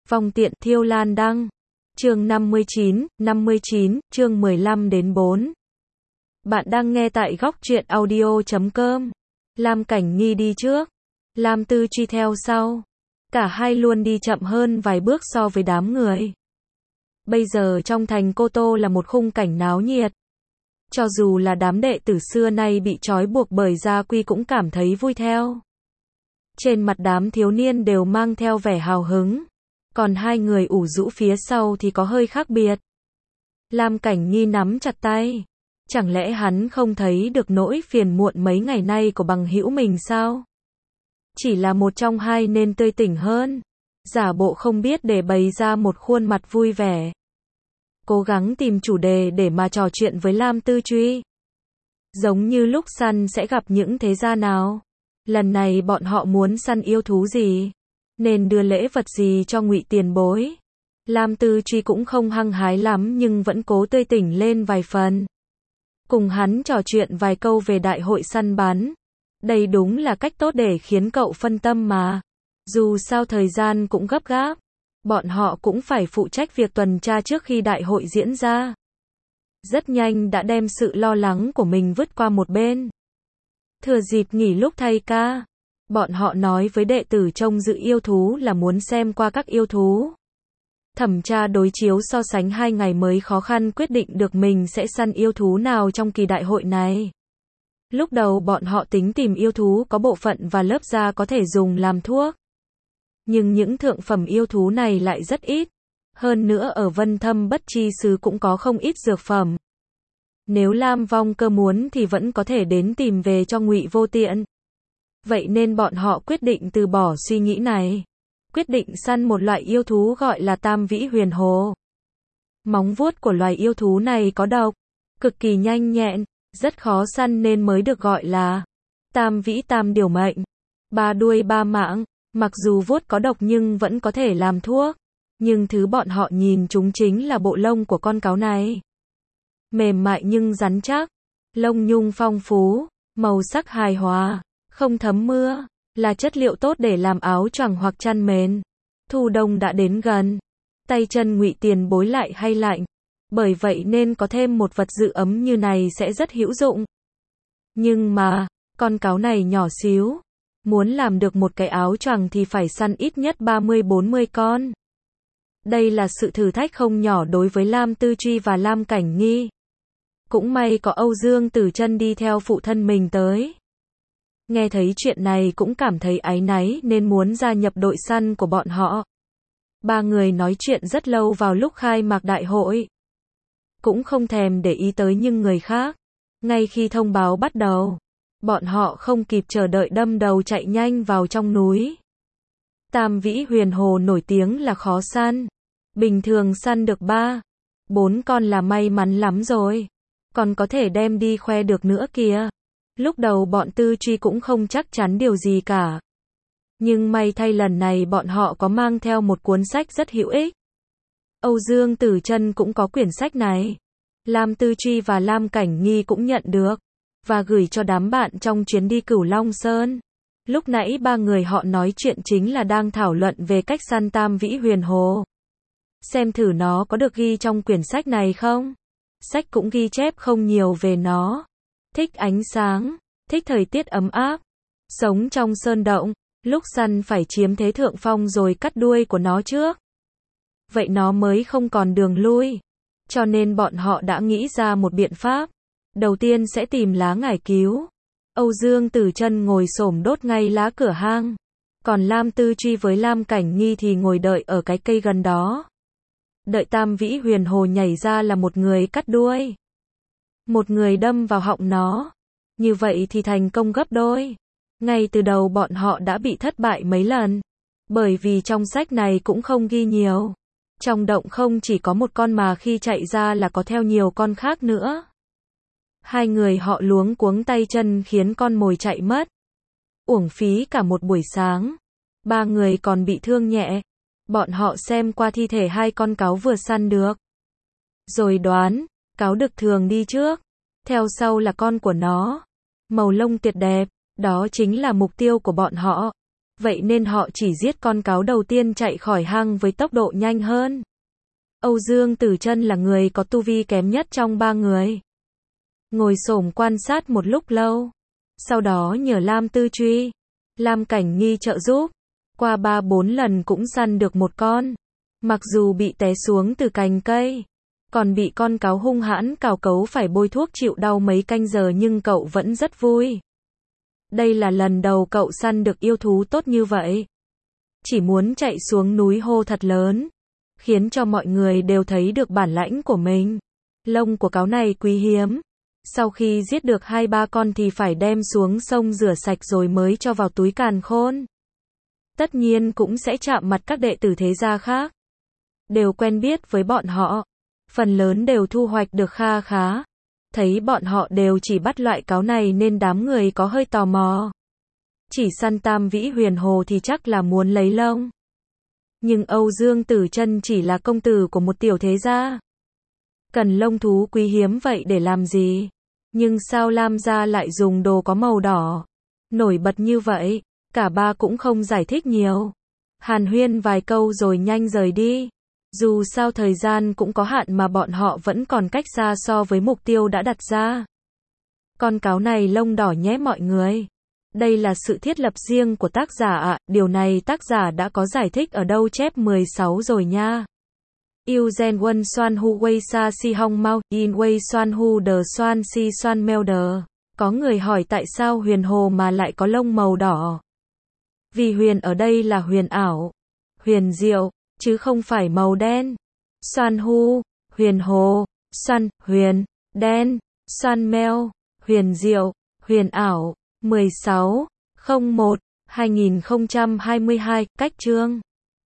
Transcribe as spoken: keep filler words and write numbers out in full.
Vong tiện thiêu lan đăng. Chương năm mươi chín, năm mươi chín, chương mười lăm đến bốn. Bạn đang nghe tại góc truyện audio chấm com. Lam Cảnh Nghi đi trước, Lam Tư Truy theo sau. Cả hai luôn đi chậm hơn vài bước so với đám người. Bây giờ trong thành Cô Tô là một khung cảnh náo nhiệt. Cho dù là đám đệ tử xưa nay bị trói buộc bởi gia quy cũng cảm thấy vui theo. Trên mặt đám thiếu niên đều mang theo vẻ hào hứng. Còn hai người ủ rũ phía sau thì có hơi khác biệt. Lam Cảnh Nghi nắm chặt tay. Chẳng lẽ hắn không thấy được nỗi phiền muộn mấy ngày nay của bằng hữu mình sao? Chỉ là một trong hai nên tươi tỉnh hơn. Giả bộ không biết để bày ra một khuôn mặt vui vẻ. Cố gắng tìm chủ đề để mà trò chuyện với Lam Tư Truy. Giống như lúc săn sẽ gặp những thế gia nào. Lần này bọn họ muốn săn yêu thú gì? Nên đưa lễ vật gì cho Ngụy tiền bối? Lam Tư Truy cũng không hăng hái lắm nhưng vẫn cố tươi tỉnh lên vài phần. Cùng hắn trò chuyện vài câu về đại hội săn bắn. Đây đúng là cách tốt để khiến cậu phân tâm mà. Dù sao thời gian cũng gấp gáp. Bọn họ cũng phải phụ trách việc tuần tra trước khi đại hội diễn ra. Rất nhanh đã đem sự lo lắng của mình vứt qua một bên. Thừa dịp nghỉ lúc thay ca, bọn họ nói với đệ tử trông giữ yêu thú là muốn xem qua các yêu thú. Thẩm tra đối chiếu so sánh hai ngày mới khó khăn quyết định được mình sẽ săn yêu thú nào trong kỳ đại hội này. Lúc đầu bọn họ tính tìm yêu thú có bộ phận và lớp da có thể dùng làm thuốc. Nhưng những thượng phẩm yêu thú này lại rất ít. Hơn nữa ở Vân Thâm Bất Chi Xứ cũng có không ít dược phẩm. Nếu Lam Vong Cơ muốn thì vẫn có thể đến tìm về cho Ngụy Vô Tiện. Vậy nên bọn họ quyết định từ bỏ suy nghĩ này. Quyết định săn một loại yêu thú gọi là Tam Vĩ Huyền Hồ. Móng vuốt của loài yêu thú này có độc, cực kỳ nhanh nhẹn, rất khó săn nên mới được gọi là Tam Vĩ Tam Điều Mệnh. Ba đuôi ba mạng, mặc dù vuốt có độc nhưng vẫn có thể làm thuốc. Nhưng thứ bọn họ nhìn chúng chính là bộ lông của con cáo này. Mềm mại nhưng rắn chắc, lông nhung phong phú, màu sắc hài hòa, không thấm mưa, là chất liệu tốt để làm áo choàng hoặc chăn mền. Thu đông đã đến gần, tay chân Ngụy tiền bối lại hay lạnh, bởi vậy nên có thêm một vật giữ ấm như này sẽ rất hữu dụng. Nhưng mà, con cáo này nhỏ xíu, muốn làm được một cái áo choàng thì phải săn ít nhất ba mươi bốn mươi con. Đây là sự thử thách không nhỏ đối với Lam Tư Truy và Lam Cảnh Nghi. Cũng may có Âu Dương Tử Chân đi theo phụ thân mình tới. Nghe thấy chuyện này cũng cảm thấy áy náy nên muốn gia nhập đội săn của bọn họ. Ba người nói chuyện rất lâu vào lúc khai mạc đại hội. Cũng không thèm để ý tới những người khác. Ngay khi thông báo bắt đầu, bọn họ không kịp chờ đợi đâm đầu chạy nhanh vào trong núi. Tam Vĩ Huyền Hồ nổi tiếng là khó săn. Bình thường săn được ba, bốn con là may mắn lắm rồi. Còn có thể đem đi khoe được nữa kìa. Lúc đầu bọn Tư Truy cũng không chắc chắn điều gì cả. Nhưng may thay lần này bọn họ có mang theo một cuốn sách rất hữu ích. Âu Dương Tử Chân cũng có quyển sách này. Lam Tư Truy và Lam Cảnh Nghi cũng nhận được. Và gửi cho đám bạn trong chuyến đi Cửu Long Sơn. Lúc nãy ba người họ nói chuyện chính là đang thảo luận về cách săn Tam Vĩ Huyền Hồ. Xem thử nó có được ghi trong quyển sách này không? Sách cũng ghi chép không nhiều về nó. Thích ánh sáng, thích thời tiết ấm áp, sống trong sơn động, lúc săn phải chiếm thế thượng phong rồi cắt đuôi của nó trước. Vậy nó mới không còn đường lui. Cho nên bọn họ đã nghĩ ra một biện pháp. Đầu tiên sẽ tìm lá ngải cứu. Âu Dương Tử Chân ngồi xổm đốt ngay lá cửa hang. Còn Lam Tư Truy với Lam Cảnh Nghi thì ngồi đợi ở cái cây gần đó. Đợi Tam Vĩ Huyền Hồ nhảy ra là một người cắt đuôi. Một người đâm vào họng nó. Như vậy thì thành công gấp đôi. Ngay từ đầu bọn họ đã bị thất bại mấy lần. Bởi vì trong sách này cũng không ghi nhiều. Trong động không chỉ có một con mà khi chạy ra là có theo nhiều con khác nữa. Hai người họ luống cuống tay chân khiến con mồi chạy mất. Uổng phí cả một buổi sáng. Ba người còn bị thương nhẹ. Bọn họ xem qua thi thể hai con cáo vừa săn được. Rồi đoán, cáo đực thường đi trước. Theo sau là con của nó. Màu lông tuyệt đẹp, đó chính là mục tiêu của bọn họ. vậy nên họ chỉ giết con cáo đầu tiên chạy khỏi hang với tốc độ nhanh hơn. Âu Dương Tử Trân là người có tu vi kém nhất trong ba người. Ngồi xổm quan sát một lúc lâu, sau đó nhờ Lam Tư Truy, Lam Cảnh Nghi trợ giúp, qua ba bốn lần cũng săn được một con. Mặc dù bị té xuống từ cành cây, còn bị con cáo hung hãn cào cấu phải bôi thuốc chịu đau mấy canh giờ nhưng cậu vẫn rất vui. Đây là lần đầu cậu săn được yêu thú tốt như vậy. Chỉ muốn chạy xuống núi hô thật lớn, khiến cho mọi người đều thấy được bản lãnh của mình. Lông của cáo này quý hiếm. Sau khi giết được hai ba con thì phải đem xuống sông rửa sạch rồi mới cho vào túi càn khôn. Tất nhiên cũng sẽ chạm mặt các đệ tử thế gia khác. Đều quen biết với bọn họ. Phần lớn đều thu hoạch được kha khá. Thấy bọn họ đều chỉ bắt loại cáo này nên đám người có hơi tò mò. Chỉ săn tam vĩ huyền hồ thì chắc là muốn lấy lông. Nhưng Âu Dương Tử Trân chỉ là công tử của một tiểu thế gia. Cần lông thú quý hiếm vậy để làm gì? Nhưng sao Lam gia lại dùng đồ có màu đỏ nổi bật như vậy? Cả ba cũng không giải thích nhiều. Hàn huyên vài câu rồi nhanh rời đi. Dù sao thời gian cũng có hạn mà bọn họ vẫn còn cách xa so với mục tiêu đã đặt ra. Con cáo này lông đỏ nhé mọi người. Đây là sự thiết lập riêng của tác giả ạ, à. Điều này tác giả đã có giải thích ở đâu chép mười sáu rồi nha. Yêu gen won soan hu wei sa si hong mau, in wei soan hu de soan si soan meo de. Có người hỏi tại sao huyền hồ mà lại có lông màu đỏ. Vì huyền ở đây là huyền ảo, huyền diệu, chứ không phải màu đen. Soan hu, huyền hồ, soan, huyền, đen, soan meo, huyền diệu, huyền ảo. mười sáu, không một, hai nghìn không trăm hai mươi hai, cách chương.